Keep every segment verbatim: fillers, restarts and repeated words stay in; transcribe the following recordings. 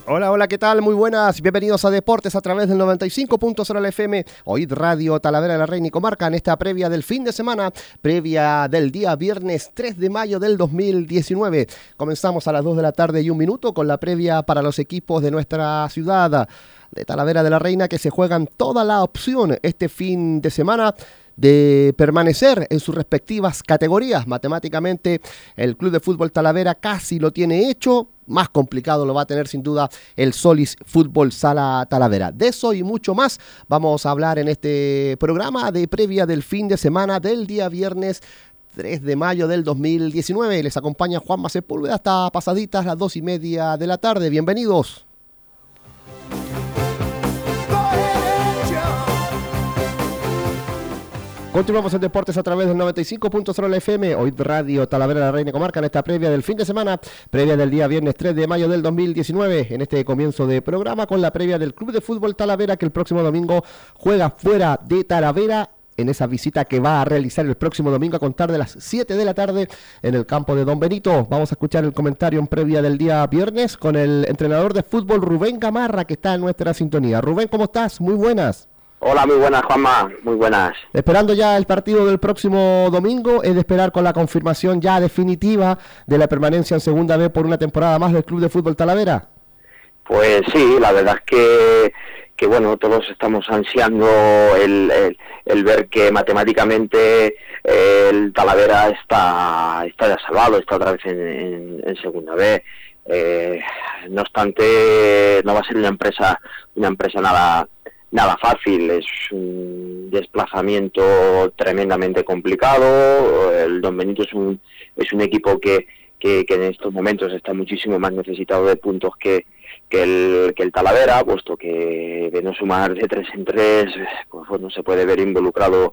Hola, hola, ¿qué tal? Muy buenas, bienvenidos a Deportes a través del noventa y cinco punto cero F M, Oíd Radio Talavera de la Reina y Comarca, en esta previa del fin de semana, previa del día viernes tres de mayo del dos mil diecinueve. Comenzamos a las dos de la tarde y un minuto con la previa para los equipos de nuestra ciudad de Talavera de la Reina, que se juegan toda la opción este fin de semana de permanecer en sus respectivas categorías. Matemáticamente, el Club de Fútbol Talavera casi lo tiene hecho. Más complicado lo va a tener sin duda el Solis Fútbol Sala Talavera. De eso y mucho más vamos a hablar en este programa de previa del fin de semana del día viernes tres de mayo del dos mil diecinueve. Les acompaña Juanma Sepúlveda hasta pasaditas las dos y media de la tarde. Bienvenidos. Continuamos en Deportes a través del noventa y cinco punto cero F M, Oíd Radio Talavera de la Reina y Comarca, en esta previa del fin de semana, previa del día viernes tres de mayo del dos mil diecinueve, en este comienzo de programa con la previa del Club de Fútbol Talavera, que el próximo domingo juega fuera de Talavera, en esa visita que va a realizar el próximo domingo a contar de las siete de la tarde en el campo de Don Benito. Vamos a escuchar el comentario en previa del día viernes con el entrenador de fútbol Rubén Gamarra, que está en nuestra sintonía. Rubén, ¿cómo estás? Muy buenas. Hola, muy buenas, Juanma, muy buenas. Esperando ya el partido del próximo domingo, es de esperar con la confirmación ya definitiva de la permanencia en Segunda B por una temporada más del Club de Fútbol Talavera. Pues sí, la verdad es que, que bueno, todos estamos ansiando el, el, el ver que matemáticamente eh, el Talavera está, está ya salvado, está otra vez en, en, en Segunda B. Eh, no obstante, no va a ser una empresa, una empresa nada... Nada fácil, es un desplazamiento tremendamente complicado. El Don Benito es un es un equipo que, que, que en estos momentos está muchísimo más necesitado de puntos que, que el que el Talavera, puesto que de no sumar de tres en tres, pues bueno, se puede ver involucrado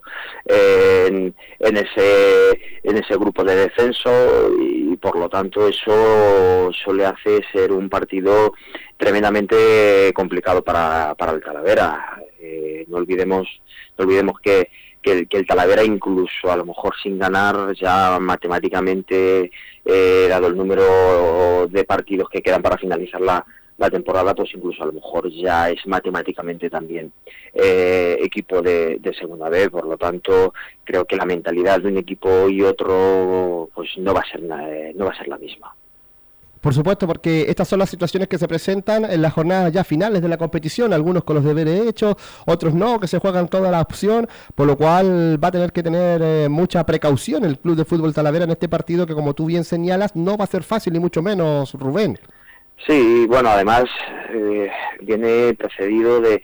en, en ese en ese grupo de descenso, y por lo tanto eso, eso le hace ser un partido tremendamente complicado para, para el Talavera. Eh, no olvidemos no olvidemos que, que, el, que el Talavera, incluso a lo mejor sin ganar, ya matemáticamente, eh, dado el número de partidos que quedan para finalizar la, la temporada, pues incluso a lo mejor ya es matemáticamente también eh, equipo de, de Segunda B. Por lo tanto, creo que la mentalidad de un equipo y otro pues no va a ser eh, no va a ser la misma. Por supuesto, porque estas son las situaciones que se presentan en las jornadas ya finales de la competición, algunos con los deberes hechos, otros no, que se juegan toda la opción, por lo cual va a tener que tener eh, mucha precaución el Club de Fútbol Talavera en este partido, que como tú bien señalas, no va a ser fácil, ni mucho menos, Rubén. Sí, bueno, además eh, viene precedido de,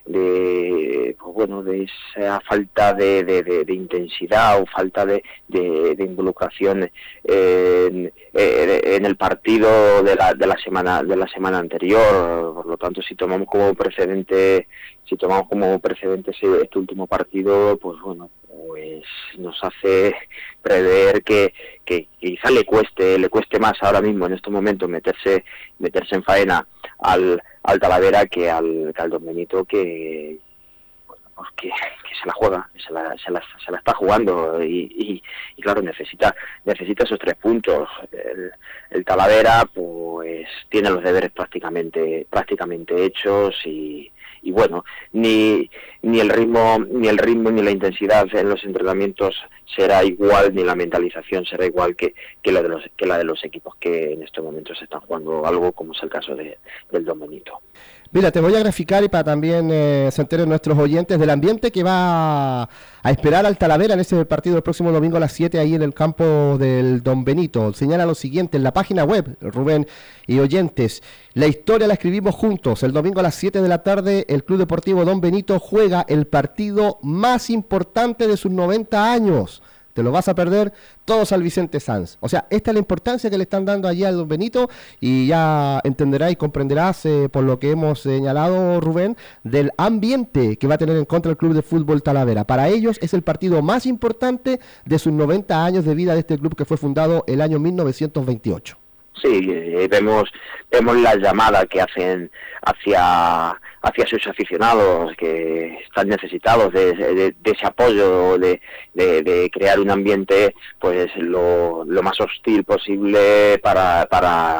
de pues bueno, de esa falta de, de, de, de intensidad o falta de, de, de involucración en, en el partido de la, de la semana de la semana anterior. Por lo tanto, si tomamos como precedente, si tomamos como precedente ese, este último partido, pues bueno, pues nos hace prever que, que quizá le cueste le cueste más ahora mismo en estos momentos meterse meterse en faena al, al Talavera que al, que al Don Benito, que, bueno, pues que, que se la juega, se la, se la, se la está jugando y, y, y claro, necesita necesita esos tres puntos. El, el Talavera pues tiene los deberes prácticamente prácticamente hechos, y y bueno, ni ni el ritmo ni el ritmo ni la intensidad en los entrenamientos será igual, ni la mentalización será igual que, que la de los que la de los equipos que en estos momentos están jugando algo, como es el caso de, del Don Benito. Mira, te voy a graficar, y para también eh, se enteren nuestros oyentes del ambiente que va a esperar al Talavera en ese partido el próximo domingo a las siete ahí en el campo del Don Benito. Señala lo siguiente en la página web, Rubén y oyentes: la historia la escribimos juntos. El domingo a las siete de la tarde el Club Deportivo Don Benito juega el partido más importante de sus noventa años. Te lo vas a perder, todos al Vicente Sanz. O sea, esta es la importancia que le están dando allí al Don Benito, y ya entenderás y comprenderás eh, por lo que hemos señalado, Rubén, del ambiente que va a tener en contra el Club de Fútbol Talavera. Para ellos es el partido más importante de sus noventa años de vida de este club, que fue fundado el año mil novecientos veintiocho. Sí, eh, vemos vemos la llamada que hacen hacia hacia sus aficionados, que están necesitados de, de, de ese apoyo, de, de, de crear un ambiente pues lo, lo más hostil posible para para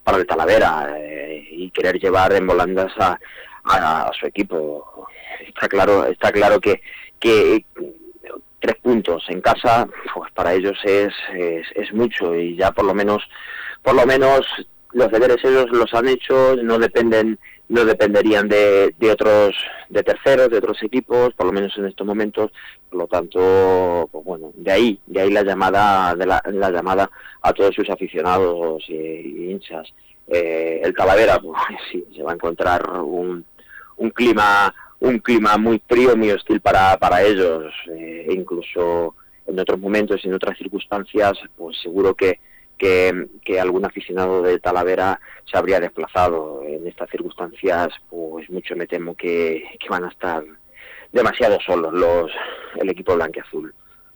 para el Talavera eh, y querer llevar en volandas a, a, a su equipo. Está claro, está claro que, que tres puntos en casa, pues para ellos es, es, es mucho, y ya por lo menos, por lo menos los deberes ellos los han hecho, no dependen, no dependerían de, de otros, de terceros, de otros equipos, por lo menos en estos momentos. Por lo tanto, pues bueno, de ahí, de ahí la llamada, de la, la llamada a todos sus aficionados y, y hinchas. Eh, el Talavera, pues sí, se va a encontrar un, un clima, un clima muy frío, muy hostil para, para ellos, eh, incluso en otros momentos y en otras circunstancias, pues seguro que Que, que algún aficionado de Talavera se habría desplazado. En estas circunstancias, pues mucho me temo que, que van a estar demasiado solos los el equipo blanquiazul.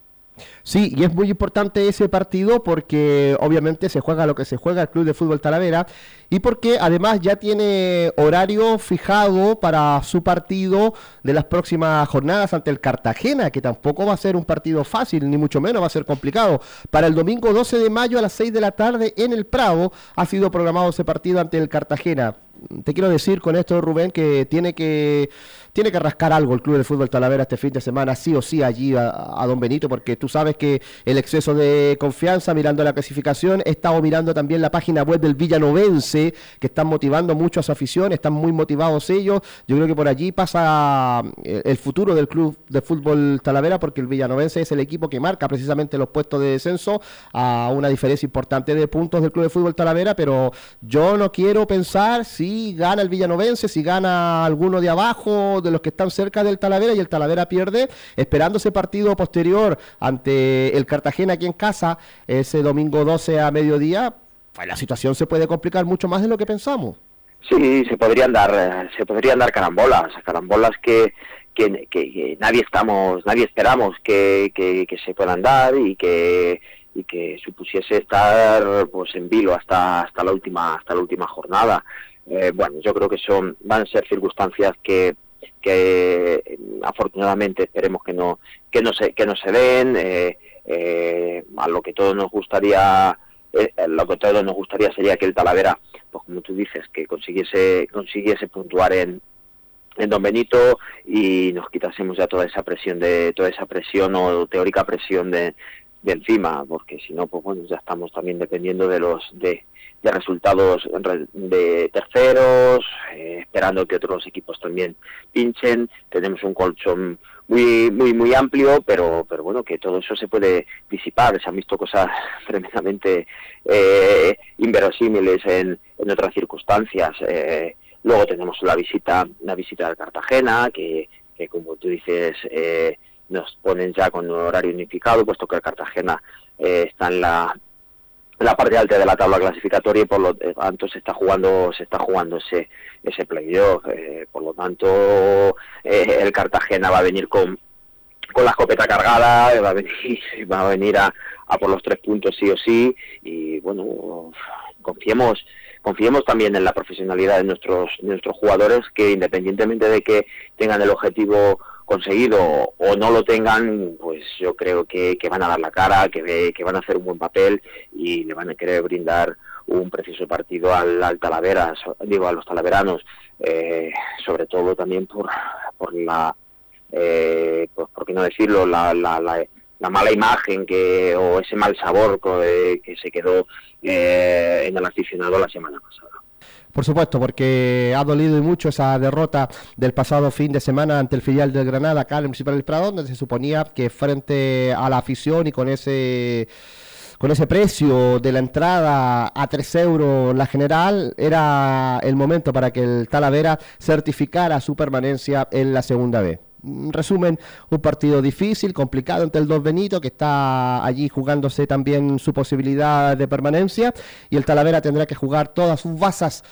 Sí, y es muy importante ese partido porque obviamente se juega lo que se juega el Club de Fútbol Talavera, y porque además ya tiene horario fijado para su partido de las próximas jornadas ante el Cartagena, que tampoco va a ser un partido fácil, ni mucho menos va a ser complicado. Para el domingo doce de mayo a las seis de la tarde en el Prado ha sido programado ese partido ante el Cartagena. Te quiero decir con esto, Rubén, que tiene que tiene que rascar algo el Club de Fútbol Talavera este fin de semana, sí o sí, allí a, a Don Benito, porque tú sabes que el exceso de confianza, mirando la clasificación, he estado mirando también la página web del Villanovense, que están motivando mucho a su afición, están muy motivados ellos. Yo creo que por allí pasa el futuro del Club de Fútbol Talavera, porque el Villanovense es el equipo que marca precisamente los puestos de descenso, a una diferencia importante de puntos del Club de Fútbol Talavera, pero yo no quiero pensar si gana el Villanovense, si gana alguno de abajo, de los que están cerca del Talavera, y el Talavera pierde, esperando ese partido posterior ante el Cartagena aquí en casa, ese domingo doce a mediodía, pues la situación se puede complicar mucho más de lo que pensamos. Sí, se podrían dar, se podrían dar carambolas, carambolas que, que, que, que nadie estamos, nadie esperamos que, que, que se puedan dar, y que y que supusiese estar pues en vilo hasta hasta la última hasta la última jornada. Eh, bueno, yo creo que son van a ser circunstancias que que afortunadamente esperemos que no que no se que no se den, eh, eh, a lo que todos nos gustaría eh, lo que todos nos gustaría sería que el Talavera, pues como tú dices, que consiguiese consiguiese puntuar en en Don Benito y nos quitásemos ya toda esa presión de toda esa presión o teórica presión de de encima, porque si no, pues bueno, ya estamos también dependiendo de los de, de resultados de terceros, eh, esperando que otros equipos también pinchen. Tenemos un colchón muy muy muy amplio, pero pero bueno, que todo eso se puede disipar. Se han visto cosas tremendamente eh, inverosímiles en, en otras circunstancias. Eh, luego tenemos la visita la visita al Cartagena, que, que como tú dices, eh, nos ponen ya con un horario unificado, puesto que el Cartagena eh, está en la, en la parte alta de la tabla clasificatoria, y por lo tanto se está jugando se está jugando ese ese playoff. Eh, por lo tanto, eh, el Cartagena va a venir con con la escopeta cargada, va a venir va a venir a, a por los tres puntos sí o sí, y bueno, confiemos confiemos también en la profesionalidad de nuestros de nuestros jugadores, que independientemente de que tengan el objetivo conseguido o no lo tengan, pues yo creo que, que van a dar la cara, que, que van a hacer un buen papel y le van a querer brindar un precioso partido al, al Talavera, digo a los talaveranos, eh, sobre todo también por por la eh, pues por qué no decirlo, la, la, la, la mala imagen que o ese mal sabor que, que se quedó eh, en el aficionado la semana pasada. Por supuesto, porque ha dolido y mucho esa derrota del pasado fin de semana ante el filial del Granada acá en el Municipal del Prado, donde se suponía que frente a la afición y con ese con ese precio de la entrada a tres euros la general, era el momento para que el Talavera certificara su permanencia en la segunda B. En resumen, un partido difícil, complicado ante el Don Benito, que está allí jugándose también su posibilidad de permanencia, y el Talavera tendrá que jugar todas sus bazas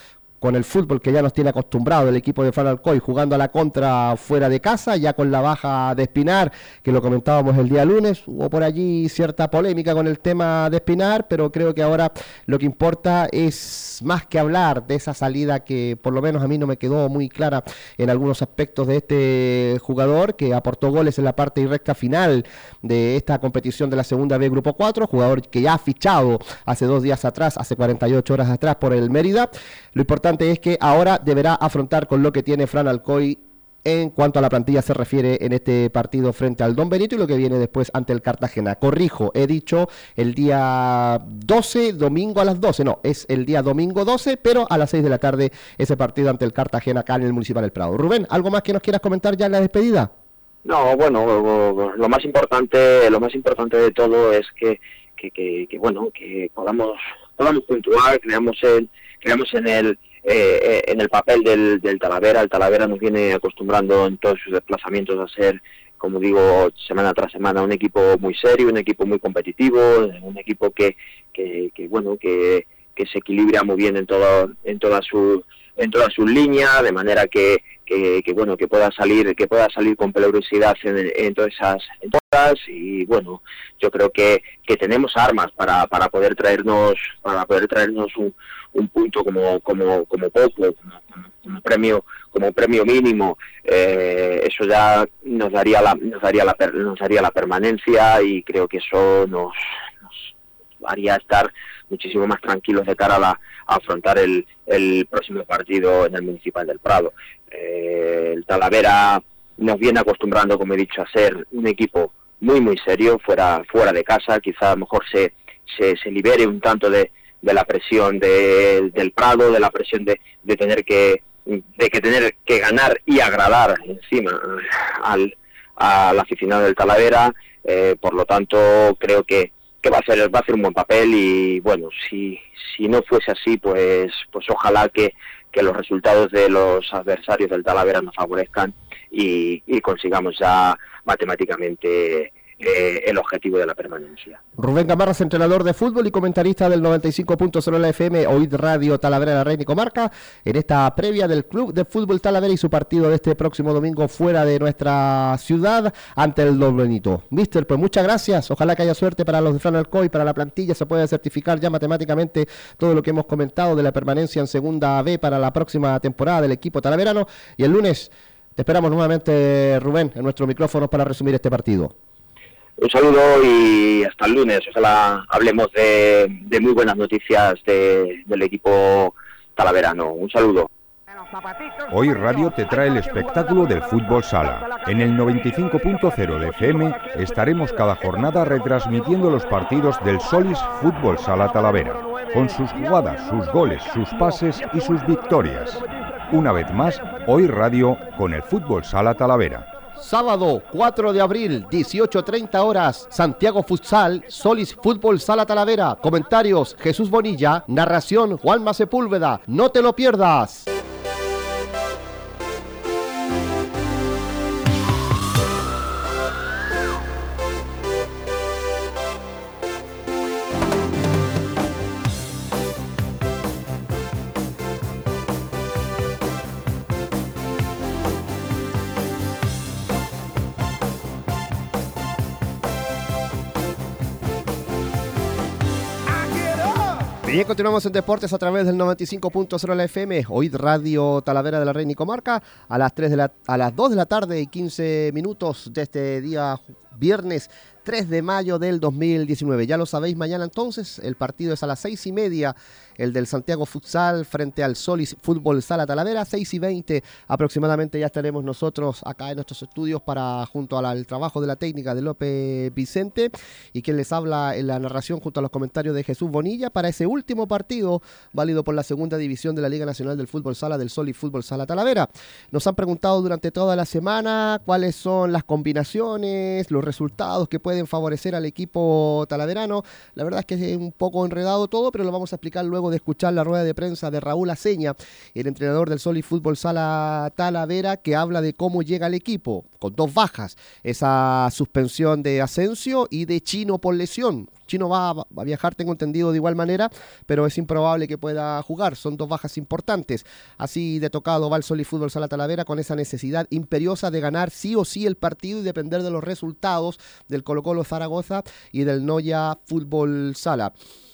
con el fútbol que ya nos tiene acostumbrado el equipo de Fran Alcoy, jugando a la contra fuera de casa, ya con la baja de Espinar, que lo comentábamos el día lunes. Hubo por allí cierta polémica con el tema de Espinar, pero creo que ahora lo que importa es más que hablar de esa salida que por lo menos a mí no me quedó muy clara en algunos aspectos de este jugador, que aportó goles en la parte y recta final de esta competición de la segunda B Grupo cuatro, jugador que ya ha fichado hace dos días atrás, hace cuarenta y ocho horas atrás por el Mérida. Lo importante es que ahora deberá afrontar con lo que tiene Fran Alcoy en cuanto a la plantilla se refiere en este partido frente al Don Benito y lo que viene después ante el Cartagena. Corrijo, he dicho el día doce, domingo a las doce, no, es el día domingo doce, pero a las seis de la tarde ese partido ante el Cartagena acá en el Municipal del Prado. Rubén, ¿algo más que nos quieras comentar ya en la despedida? No, bueno, lo más importante, lo más importante de todo es que, que, que, que bueno, que podamos, podamos puntuar, creamos en, creamos en el Eh, en el papel del, del Talavera. El Talavera nos viene acostumbrando en todos sus desplazamientos a ser, como digo, semana tras semana, un equipo muy serio, un equipo muy competitivo, un equipo que, que, que bueno, que, que se equilibra muy bien en todo, en toda su, en todas sus líneas, de manera que, que, que bueno, que pueda salir, que pueda salir con peligrosidad en, en todas esas en todas, y bueno, yo creo que, que tenemos armas para, para poder traernos, para poder traernos un un punto como como como poco, como, como, como premio como premio mínimo. Eh, eso ya nos daría la nos daría la nos daría la permanencia, y creo que eso nos, nos haría estar muchísimo más tranquilos de cara a, la, a afrontar el, el próximo partido en el Municipal del Prado. Eh, el Talavera nos viene acostumbrando, como he dicho, a ser un equipo muy muy serio fuera fuera de casa. Quizá a lo mejor se se, se libere un tanto de de la presión de, del Prado, de la presión de, de tener que de que tener que ganar y agradar encima al, al aficionado del Talavera. Eh, por lo tanto, creo que, que va a ser va a ser un buen papel, y bueno, si si no fuese así, pues pues ojalá que, que los resultados de los adversarios del Talavera nos favorezcan y, y consigamos ya matemáticamente Eh, el objetivo de la permanencia. Rubén Gamarras, entrenador de fútbol y comentarista del noventa y cinco punto cero la F M, Oíd Radio Talavera de la Reina y Comarca, en esta previa del Club de Fútbol Talavera y su partido de este próximo domingo fuera de nuestra ciudad ante el Don Benito. Mister, pues muchas gracias, ojalá que haya suerte para los de Fran Alcoy, para la plantilla, se pueda certificar ya matemáticamente todo lo que hemos comentado de la permanencia en Segunda B para la próxima temporada del equipo talaverano, y el lunes te esperamos nuevamente, Rubén, en nuestros micrófonos para resumir este partido. Un saludo y hasta el lunes. Ojalá hablemos de, de muy buenas noticias de, del equipo talaverano. Un saludo. Hoy Radio te trae el espectáculo del fútbol sala. En el noventa y cinco punto cero de F M estaremos cada jornada retransmitiendo los partidos del Solis Fútbol Sala Talavera, con sus jugadas, sus goles, sus pases y sus victorias. Una vez más, Hoy Radio con el Fútbol Sala Talavera. Sábado cuatro de abril, dieciocho treinta horas, Santiago Futsal, Solis Fútbol Sala Talavera. Comentarios, Jesús Bonilla. Narración, Juanma Sepúlveda. No te lo pierdas. Bien, continuamos en Deportes a través del noventa y cinco punto cero la F M, Oíd Radio Talavera de la Reina y Comarca, a las, tres de la, a las dos de la tarde y quince minutos de este día viernes tres de mayo del dos mil diecinueve. Ya lo sabéis, mañana entonces el partido es a las seis y media, el del Santiago Futsal frente al Solis Fútbol Sala Talavera. Seis y veinte aproximadamente ya estaremos nosotros acá en nuestros estudios para, junto al, al trabajo de la técnica de López Vicente, y quien les habla en la narración junto a los comentarios de Jesús Bonilla, para ese último partido válido por la segunda división de la Liga Nacional del Fútbol Sala del Solis Fútbol Sala Talavera. Nos han preguntado durante toda la semana cuáles son las combinaciones, los resultados que pueden favorecer al equipo talaverano. La verdad es que es un poco enredado todo, pero lo vamos a explicar luego de escuchar la rueda de prensa de Raúl Aceña, el entrenador del Solis Fútbol Sala Talavera, que habla de cómo llega el equipo, con dos bajas, esa suspensión de Asensio y de Chino por lesión. Chino va, va a viajar, tengo entendido, de igual manera, pero es improbable que pueda jugar. Son dos bajas importantes. Así de tocado va el Solís Fútbol Sala Talavera con esa necesidad imperiosa de ganar sí o sí el partido y depender de los resultados del Colo-Colo Zaragoza y del Noya Fútbol Sala.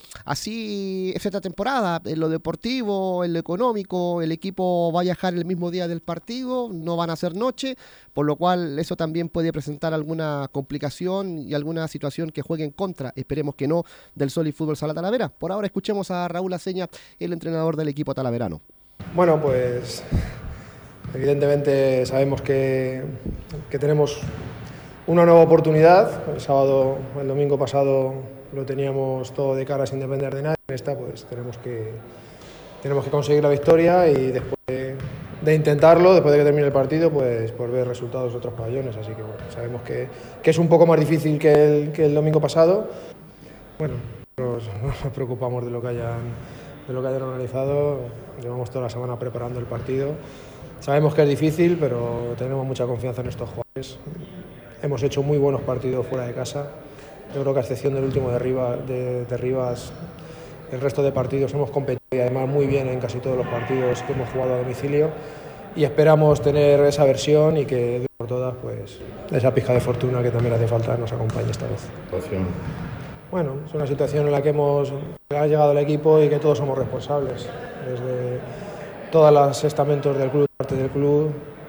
Así es esta temporada, en lo deportivo, en lo económico, el equipo va a viajar el mismo día del partido, no van a ser noche, por lo cual eso también puede presentar alguna complicación y alguna situación que juegue en contra, esperemos que no, del Solís Fútbol Sala Talavera. Por ahora escuchemos a Raúl Aceña, el entrenador del equipo talaverano. Bueno, pues evidentemente sabemos que, que tenemos una nueva oportunidad. El sábado, el domingo pasado lo teníamos todo de cara sin depender de nadie. En esta pues tenemos que, tenemos que conseguir la victoria y después de, de intentarlo, después de que termine el partido, pues por ver resultados de otros pabellones. Así que bueno, sabemos que, que es un poco más difícil que el, que el domingo pasado. Bueno, nos, nos preocupamos de lo que hayan, de lo que hayan organizado. Llevamos toda la semana preparando el partido. Sabemos que es difícil, pero tenemos mucha confianza en estos jugadores. Hemos hecho muy buenos partidos fuera de casa. Yo creo que a excepción del último de Rivas, de, de Rivas, el resto de partidos hemos competido y además muy bien en casi todos los partidos que hemos jugado a domicilio y esperamos tener esa versión y que de por todas pues esa pizca de fortuna que también hace falta nos acompañe esta vez. Situación. Bueno, es una situación en la que hemos ha llegado el equipo y que todos somos responsables, desde todos los estamentos del club, parte del club,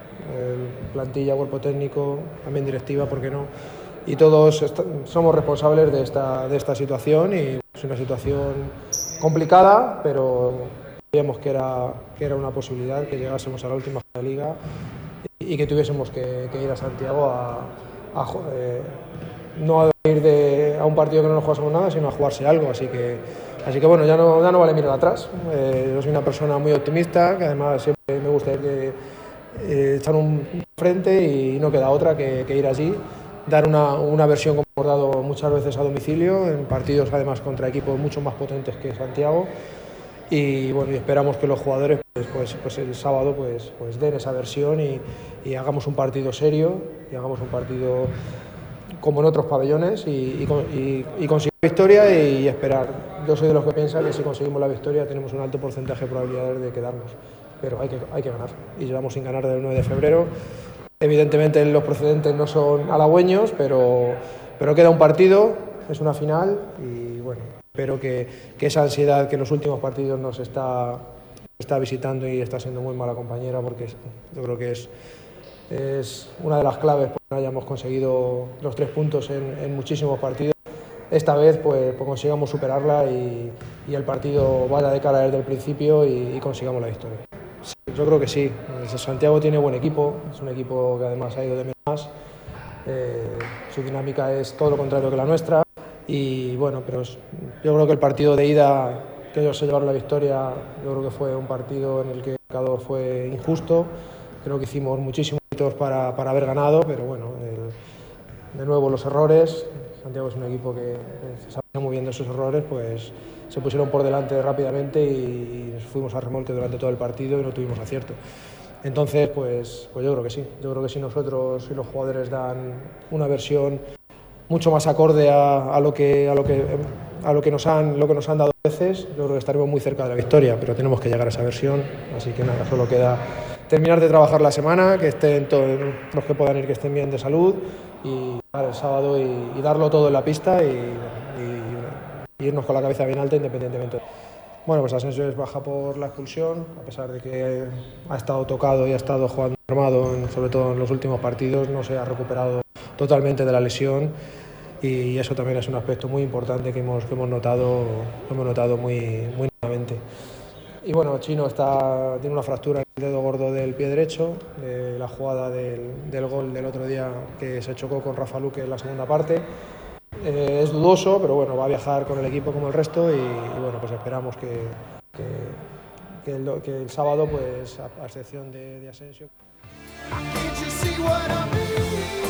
el plantilla, cuerpo técnico, también directiva, ¿por qué no? Y todos somos responsables de esta, de esta situación y es una situación complicada, pero sabíamos que era, que era una posibilidad que llegásemos a la última de liga y, y que tuviésemos que, que ir a Santiago a, a eh, no a ir de, a un partido que no nos jugásemos nada, sino a jugarse algo, así que, así que bueno, ya no, ya no vale mirar atrás. Eh, yo soy una persona muy optimista, que además siempre me gusta ir de, eh, echar un frente y no queda otra que, que ir allí. Dar una, una versión como hemos dado muchas veces a domicilio, en partidos además contra equipos mucho más potentes que Santiago y bueno, y esperamos que los jugadores pues, pues, pues el sábado pues, pues den esa versión y, y hagamos un partido serio y hagamos un partido como en otros pabellones y, y, y, y conseguir la victoria y esperar. Yo soy de los que piensan que si conseguimos la victoria tenemos un alto porcentaje de probabilidades de quedarnos, pero hay que, hay que ganar y llevamos sin ganar desde el nueve de febrero. Evidentemente los precedentes no son halagüeños, pero, pero queda un partido, es una final y bueno, espero que, que esa ansiedad que en los últimos partidos nos está, está visitando y está siendo muy mala compañera, porque yo creo que es, es una de las claves para que hayamos conseguido los tres puntos en, en muchísimos partidos. Esta vez pues, pues consigamos superarla y, y el partido vaya de cara desde el principio y, y consigamos la victoria. Sí, yo creo que sí. Santiago tiene buen equipo, es un equipo que además ha ido de menos. Eh, su dinámica es todo lo contrario que la nuestra y bueno, pero es, yo creo que el partido de ida que ellos se llevaron la victoria, yo creo que fue un partido en el que el marcador fue injusto. Creo que hicimos muchísimos minutos para, para haber ganado, pero bueno, el, de nuevo los errores. Santiago es un equipo que se sabe muy bien de esos errores, pues se pusieron por delante rápidamente y fuimos a remolque durante todo el partido y no tuvimos acierto. Entonces, pues, pues yo creo que sí. Yo creo que si nosotros y los jugadores dan una versión mucho más acorde a, a lo que a lo que a lo que nos han lo que nos han dado a veces, yo creo que estaremos muy cerca de la victoria, pero tenemos que llegar a esa versión. Así que nada, solo queda terminar de trabajar la semana, que estén todos los que puedan ir, que estén bien de salud y para el sábado y, y darlo todo en la pista y, y, y irnos con la cabeza bien alta independientemente. Bueno, pues Asensio es baja por la expulsión, a pesar de que ha estado tocado y ha estado jugando armado, en, sobre todo en los últimos partidos, no se ha recuperado totalmente de la lesión y eso también es un aspecto muy importante que hemos, que hemos notado, hemos notado muy, muy nuevamente. Y bueno, Chino está, tiene una fractura en el dedo gordo del pie derecho, de la jugada del, del gol del otro día que se chocó con Rafa Luque en la segunda parte. Eh, es dudoso, pero bueno, va a viajar con el equipo como el resto y, y bueno, pues esperamos que, que, que, el, que el sábado, pues a, a excepción de, de Asensio.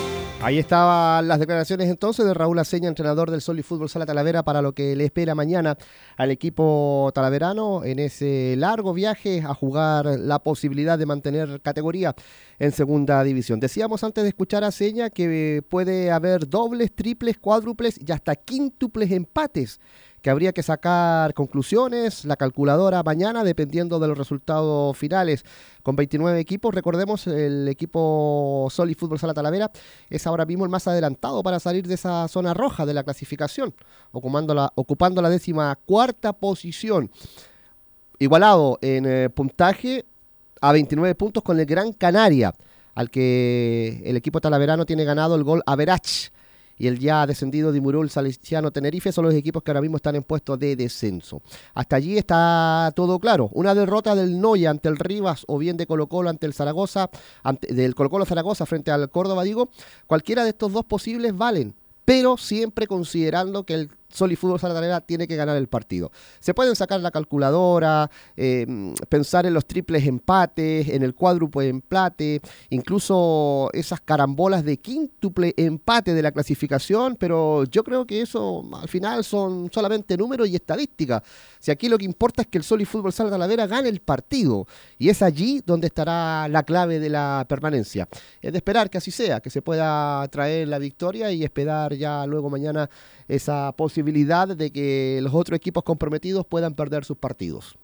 Ahí estaban las declaraciones entonces de Raúl Aceña, entrenador del Solís Fútbol Sala Talavera, para lo que le espera mañana al equipo talaverano en ese largo viaje a jugar la posibilidad de mantener categoría en segunda división. Decíamos antes de escuchar a Aceña que puede haber dobles, triples, cuádruples y hasta quíntuples empates, que habría que sacar conclusiones, la calculadora mañana, dependiendo de los resultados finales. Con veintinueve equipos, recordemos, el equipo Solís Fútbol Sala Talavera es ahora mismo el más adelantado para salir de esa zona roja de la clasificación, ocupando la, ocupando la décima cuarta posición. Igualado en eh, puntaje a veintinueve puntos con el Gran Canaria, al que el equipo talaverano tiene ganado el gol average. Y el ya descendido Dimurul Salesiano Tenerife son los equipos que ahora mismo están en puestos de descenso. Hasta allí está todo claro. Una derrota del Noya ante el Rivas o bien de Colo Colo ante el Zaragoza, ante, del Colo Colo Zaragoza frente al Córdoba, digo, cualquiera de estos dos posibles valen, pero siempre considerando que el Solís Fútbol Sala Talavera tiene que ganar el partido. Se pueden sacar la calculadora, eh, pensar en los triples empates, en el cuádruple empate, incluso esas carambolas de quíntuple empate de la clasificación, pero yo creo que eso al final son solamente números y estadísticas. Si aquí lo que importa es que el Solís Fútbol Sala Talavera gane el partido, y es allí donde estará la clave de la permanencia. Es de esperar que así sea, que se pueda traer la victoria y esperar ya luego mañana esa posibilidad de que los otros equipos comprometidos puedan perder sus partidos.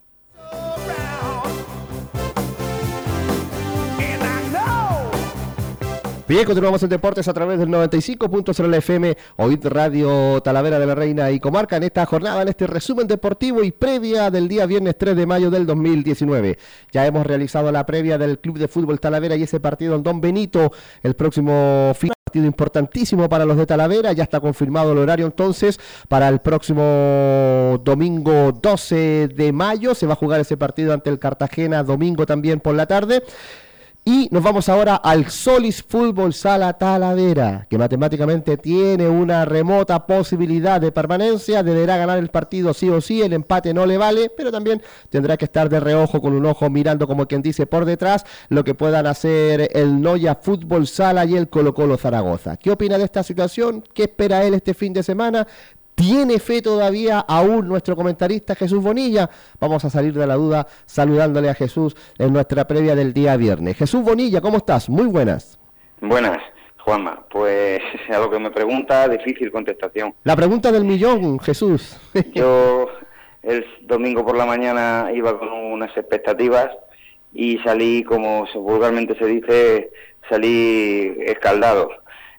Bien, continuamos en Deportes a través del noventa y cinco punto cero F M, hoy Radio Talavera de la Reina y Comarca, en esta jornada, en este resumen deportivo y previa del día viernes tres de mayo del dos mil diecinueve. Ya hemos realizado la previa del Club de Fútbol Talavera y ese partido en Don Benito el próximo fin. Partido importantísimo para los de Talavera, ya está confirmado el horario entonces para el próximo domingo doce de mayo, se va a jugar ese partido ante el Cartagena, domingo también por la tarde. Y nos vamos ahora al Solís Fútbol Sala Talavera, que matemáticamente tiene una remota posibilidad de permanencia, deberá ganar el partido sí o sí, el empate no le vale, pero también tendrá que estar de reojo con un ojo mirando, como quien dice, por detrás, lo que puedan hacer el Noya Fútbol Sala y el Colo Colo Zaragoza. ¿Qué opina de esta situación? ¿Qué espera él este fin de semana? ¿Tiene fe todavía aún nuestro comentarista Jesús Bonilla? Vamos a salir de la duda saludándole a Jesús en nuestra previa del día viernes. Jesús Bonilla, ¿cómo estás? Muy buenas. Buenas, Juanma. Pues a lo que me pregunta, difícil contestación. La pregunta del millón, Jesús. Yo el domingo por la mañana iba con unas expectativas y salí, como vulgarmente se dice, salí escaldado.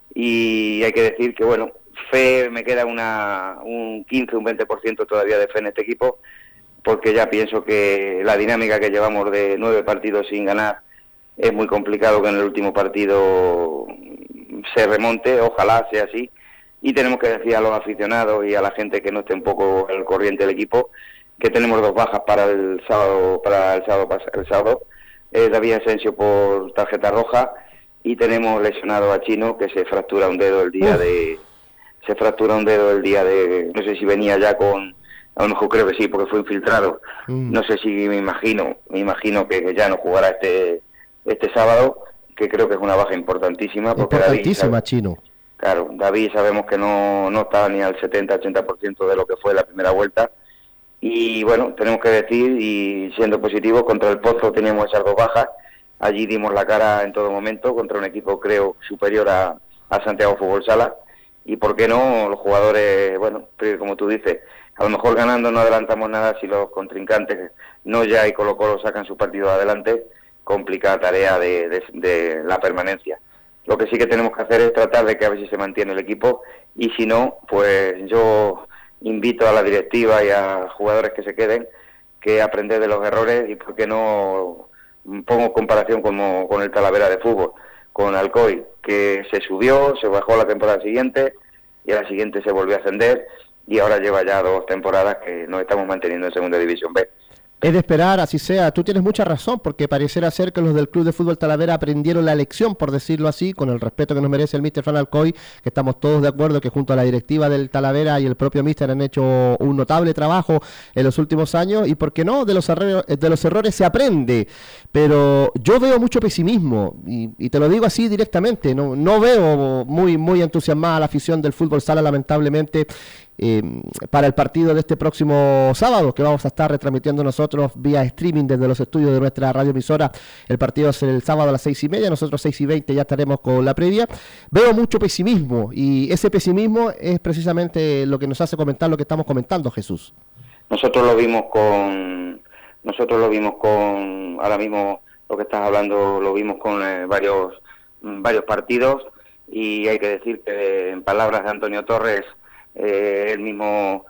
Y hay que decir que, bueno, fe, me queda una un quince, un veinte por ciento todavía de fe en este equipo, porque ya pienso que la dinámica que llevamos de nueve partidos sin ganar es muy complicado que en el último partido se remonte, ojalá sea así, y tenemos que decir a los aficionados y a la gente que no esté un poco al corriente del equipo que tenemos dos bajas para el sábado, para el sábado, el sábado, eh, David Asensio por tarjeta roja, y tenemos lesionado a Chino, que se fractura un dedo el día de se fractura un dedo el día de, no sé si venía ya con, a lo mejor creo que sí, porque fue infiltrado, mm. no sé si me imagino, me imagino que ya no jugará este este sábado, que creo que es una baja importantísima. Porque importantísima, David, Chino. Claro, David sabemos que no, no está ni al setenta ochenta por ciento de lo que fue la primera vuelta, y bueno, tenemos que decir, y siendo positivos, contra el Pozo teníamos esas dos bajas, allí dimos la cara en todo momento, contra un equipo creo superior a, a Santiago Fútbol Sala, y por qué no, los jugadores, bueno, como tú dices, a lo mejor ganando no adelantamos nada, si los contrincantes Noya y Colo Colo sacan su partido adelante, complica la tarea de, de, de la permanencia. Lo que sí que tenemos que hacer es tratar de que a ver si se mantiene el equipo, y si no, pues yo invito a la directiva y a jugadores que se queden, que aprender de los errores, y por qué no pongo comparación como con el Talavera de fútbol, con Alcoy, que se subió, se bajó la temporada siguiente y a la siguiente se volvió a ascender, y ahora lleva ya dos temporadas que nos estamos manteniendo en Segunda División B. Es de esperar, así sea. Tú tienes mucha razón, porque pareciera ser que los del Club de Fútbol Talavera aprendieron la lección, por decirlo así, con el respeto que nos merece el míster Fran Alcoy, que estamos todos de acuerdo que junto a la directiva del Talavera y el propio míster han hecho un notable trabajo en los últimos años, y por qué no, de los errores, de los errores se aprende. Pero yo veo mucho pesimismo, y, y te lo digo así directamente, no, no veo muy, muy entusiasmada la afición del fútbol sala, lamentablemente, Eh, para el partido de este próximo sábado, que vamos a estar retransmitiendo nosotros vía streaming desde los estudios de nuestra radioemisora. El partido es el sábado a las seis y media, nosotros seis y veinte ya estaremos con la previa. Veo mucho pesimismo, y ese pesimismo es precisamente lo que nos hace comentar lo que estamos comentando, Jesús. Nosotros lo vimos con nosotros lo vimos con ahora mismo lo que estás hablando, lo vimos con eh, varios varios partidos, y hay que decir que, en palabras de Antonio Torres, Eh, él mismo,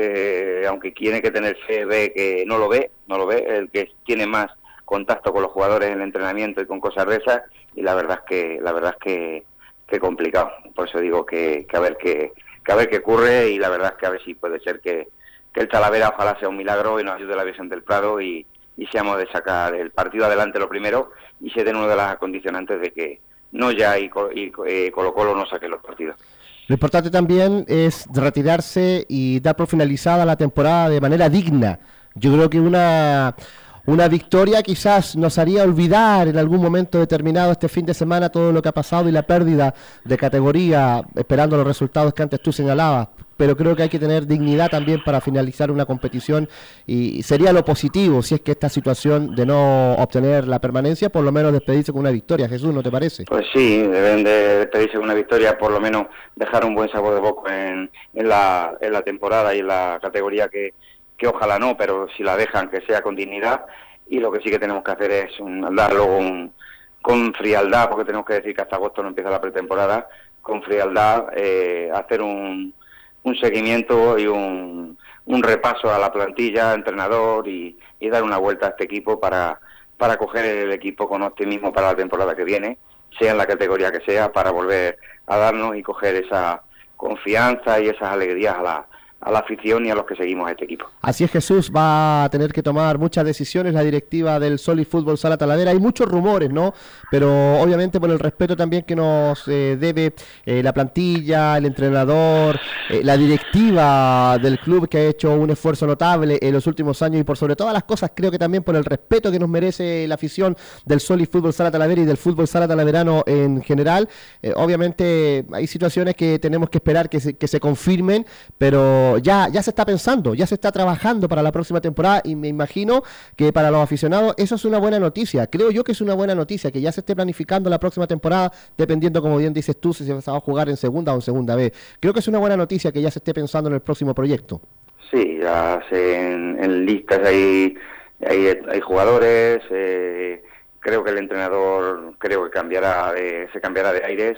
eh, aunque tiene que tener fe, ve que no lo ve, no lo ve, el que tiene más contacto con los jugadores en el entrenamiento y con cosas de esas, y la verdad es que, la verdad es que, que complicado. Por eso digo que, que a ver qué, que a ver qué ocurre, y la verdad es que a ver si puede ser que, que el Talavera ojalá sea un milagro y nos ayude la Virgen del Prado, y, y seamos de sacar el partido adelante lo primero, y se den una de las condicionantes de que no ya y, y eh, Colo Colo no saque los partidos. Lo importante también es retirarse y dar por finalizada la temporada de manera digna. Yo creo que una, una victoria quizás nos haría olvidar en algún momento determinado este fin de semana todo lo que ha pasado y la pérdida de categoría, esperando los resultados que antes tú señalabas. Pero creo que hay que tener dignidad también para finalizar una competición, y sería lo positivo si es que esta situación de no obtener la permanencia, por lo menos despedirse con una victoria. Jesús, ¿no te parece? Pues sí, deben de despedirse con una victoria, por lo menos dejar un buen sabor de boca en, en, la, en la temporada y en la categoría que, que ojalá no, pero si la dejan, que sea con dignidad. Y lo que sí que tenemos que hacer es un, darlo un, con frialdad, porque tenemos que decir que hasta agosto no empieza la pretemporada, con frialdad, eh, hacer un un seguimiento y un, un repaso a la plantilla, entrenador, y, y dar una vuelta a este equipo para, para coger el equipo con optimismo para la temporada que viene, sea en la categoría que sea, para volver a darnos y coger esa confianza y esas alegrías a la, a la afición y a los que seguimos a este equipo. Así es, Jesús, va a tener que tomar muchas decisiones la directiva del Solid Fútbol Sala Talavera. Hay muchos rumores, ¿no? Pero obviamente por el respeto también que nos eh, debe eh, la plantilla, el entrenador, eh, la directiva del club, que ha hecho un esfuerzo notable en los últimos años, y por sobre todas las cosas creo que también por el respeto que nos merece la afición del Solid Fútbol Sala Talavera y del fútbol sala talaverano en general. Eh, obviamente hay situaciones que tenemos que esperar que se, que se confirmen, pero Ya, ya se está pensando, ya se está trabajando para la próxima temporada, y me imagino que para los aficionados eso es una buena noticia. Creo yo que es una buena noticia que ya se esté planificando la próxima temporada, dependiendo, como bien dices tú, si se va a jugar en segunda o en segunda B. Creo que es una buena noticia que ya se esté pensando en el próximo proyecto. Sí, ya se, en, en listas hay, hay, hay jugadores, eh, creo que el entrenador creo que cambiará de, se cambiará de aires.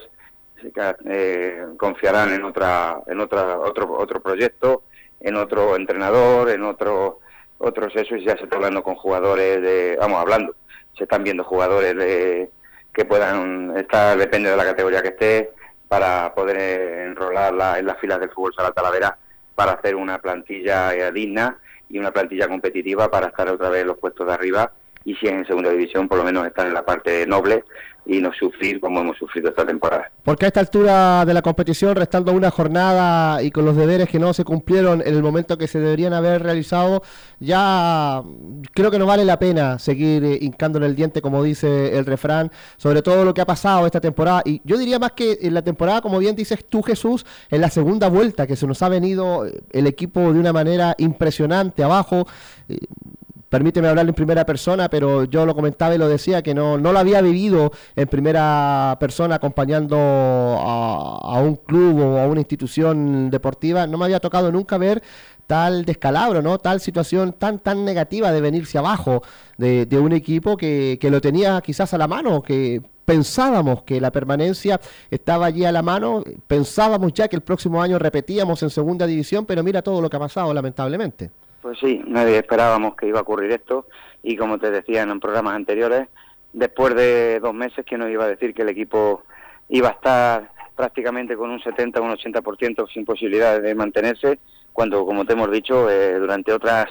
Eh, confiarán en otra en otra otro otro proyecto, en otro entrenador, en otro otros eso, y ya se está hablando con jugadores de, vamos hablando, se están viendo jugadores de que puedan estar, depende de la categoría que esté, para poder enrolarla en las filas del fútbol sala Talavera, para hacer una plantilla eh, digna y una plantilla competitiva para estar otra vez en los puestos de arriba, y si en segunda división por lo menos estar en la parte noble y no sufrir como hemos sufrido esta temporada. Porque a esta altura de la competición, restando una jornada y con los deberes que no se cumplieron en el momento que se deberían haber realizado, ya creo que no vale la pena seguir eh, hincándole el diente, como dice el refrán, sobre todo lo que ha pasado esta temporada. Y yo diría más que en la temporada, como bien dices tú, Jesús, en la segunda vuelta, que se nos ha venido el equipo de una manera impresionante abajo. eh, Permíteme hablar en primera persona, pero yo lo comentaba y lo decía, que no, no lo había vivido en primera persona acompañando a, a un club o a una institución deportiva. No me había tocado nunca ver tal descalabro, ¿no? Tal situación tan tan negativa de venirse abajo de, de un equipo que, que lo tenía quizás a la mano, que pensábamos que la permanencia estaba allí a la mano, pensábamos ya que el próximo año repetíamos en segunda división, pero mira todo lo que ha pasado, lamentablemente. Pues sí, nadie esperábamos que iba a ocurrir esto, y como te decía en programas anteriores, después de dos meses, ¿quién nos iba a decir que el equipo iba a estar prácticamente con un setenta o un ochenta por ciento sin posibilidades de mantenerse, cuando, como te hemos dicho, eh, durante otras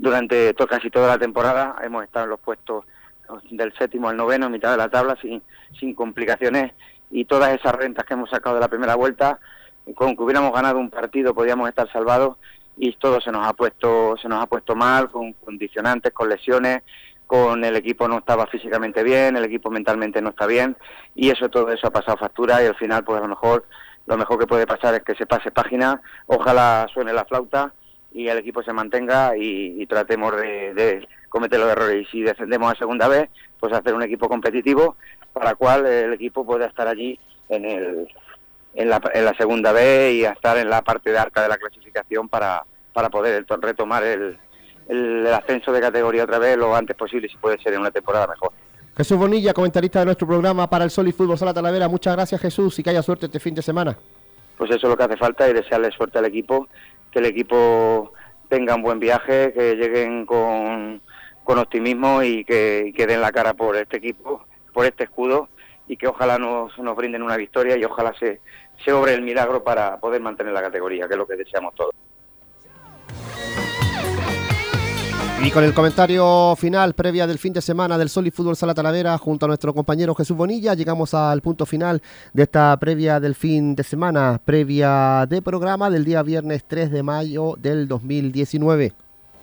durante to, casi toda la temporada. Hemos estado en los puestos del séptimo al noveno, en mitad de la tabla, sin, sin complicaciones, y todas esas rentas que hemos sacado de la primera vuelta, con que hubiéramos ganado un partido podíamos estar salvados, y todo se nos ha puesto se nos ha puesto mal, con condicionantes, con lesiones, con el equipo no estaba físicamente bien, el equipo mentalmente no está bien, y eso todo eso ha pasado factura, y al final pues a lo mejor lo mejor que puede pasar es que se pase página, ojalá suene la flauta y el equipo se mantenga, y, y tratemos de, de cometer los errores, y si descendemos a segunda vez, pues hacer un equipo competitivo para el cual el equipo pueda estar allí en el en la, en la segunda vez y a estar en la parte de arca de la clasificación para, para poder retomar el, el, el ascenso de categoría otra vez lo antes posible, si puede ser en una temporada mejor. Jesús Bonilla, comentarista de nuestro programa para el Sol y Fútbol Sala Talavera. Muchas gracias, Jesús, y que haya suerte este fin de semana. Pues eso es lo que hace falta, y desearle suerte al equipo, que el equipo tenga un buen viaje, que lleguen con, con optimismo y que, y que den la cara por este equipo, por este escudo, y que ojalá nos, nos brinden una victoria, y ojalá se, se obre el milagro para poder mantener la categoría, que es lo que deseamos todos. Y con el comentario final, previa del fin de semana del Sol y Fútbol Sala Talavera, junto a nuestro compañero Jesús Bonilla, llegamos al punto final de esta previa del fin de semana, previa de programa del día viernes tres de mayo del dos mil diecinueve.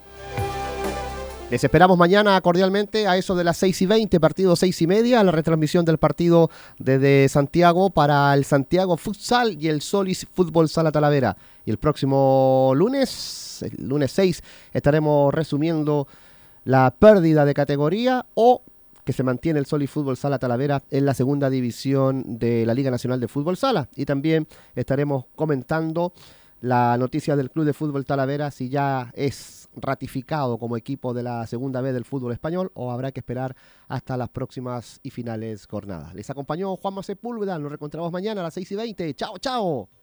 Les esperamos mañana cordialmente a eso de las seis y veinte, partido seis y media, la retransmisión del partido desde Santiago para el Santiago Futsal y el Solis Fútbol Sala Talavera. Y el próximo lunes, el lunes seis, estaremos resumiendo la pérdida de categoría o que se mantiene el Solis Fútbol Sala Talavera en la segunda división de la Liga Nacional de Fútbol Sala. Y también estaremos comentando la noticia del Club de Fútbol Talavera, si ya es ratificado como equipo de la segunda B del fútbol español o habrá que esperar hasta las próximas y finales jornadas. Les acompañó Juanma Sepúlveda, nos reencontramos mañana a las seis y veinte. ¡Chao, chao!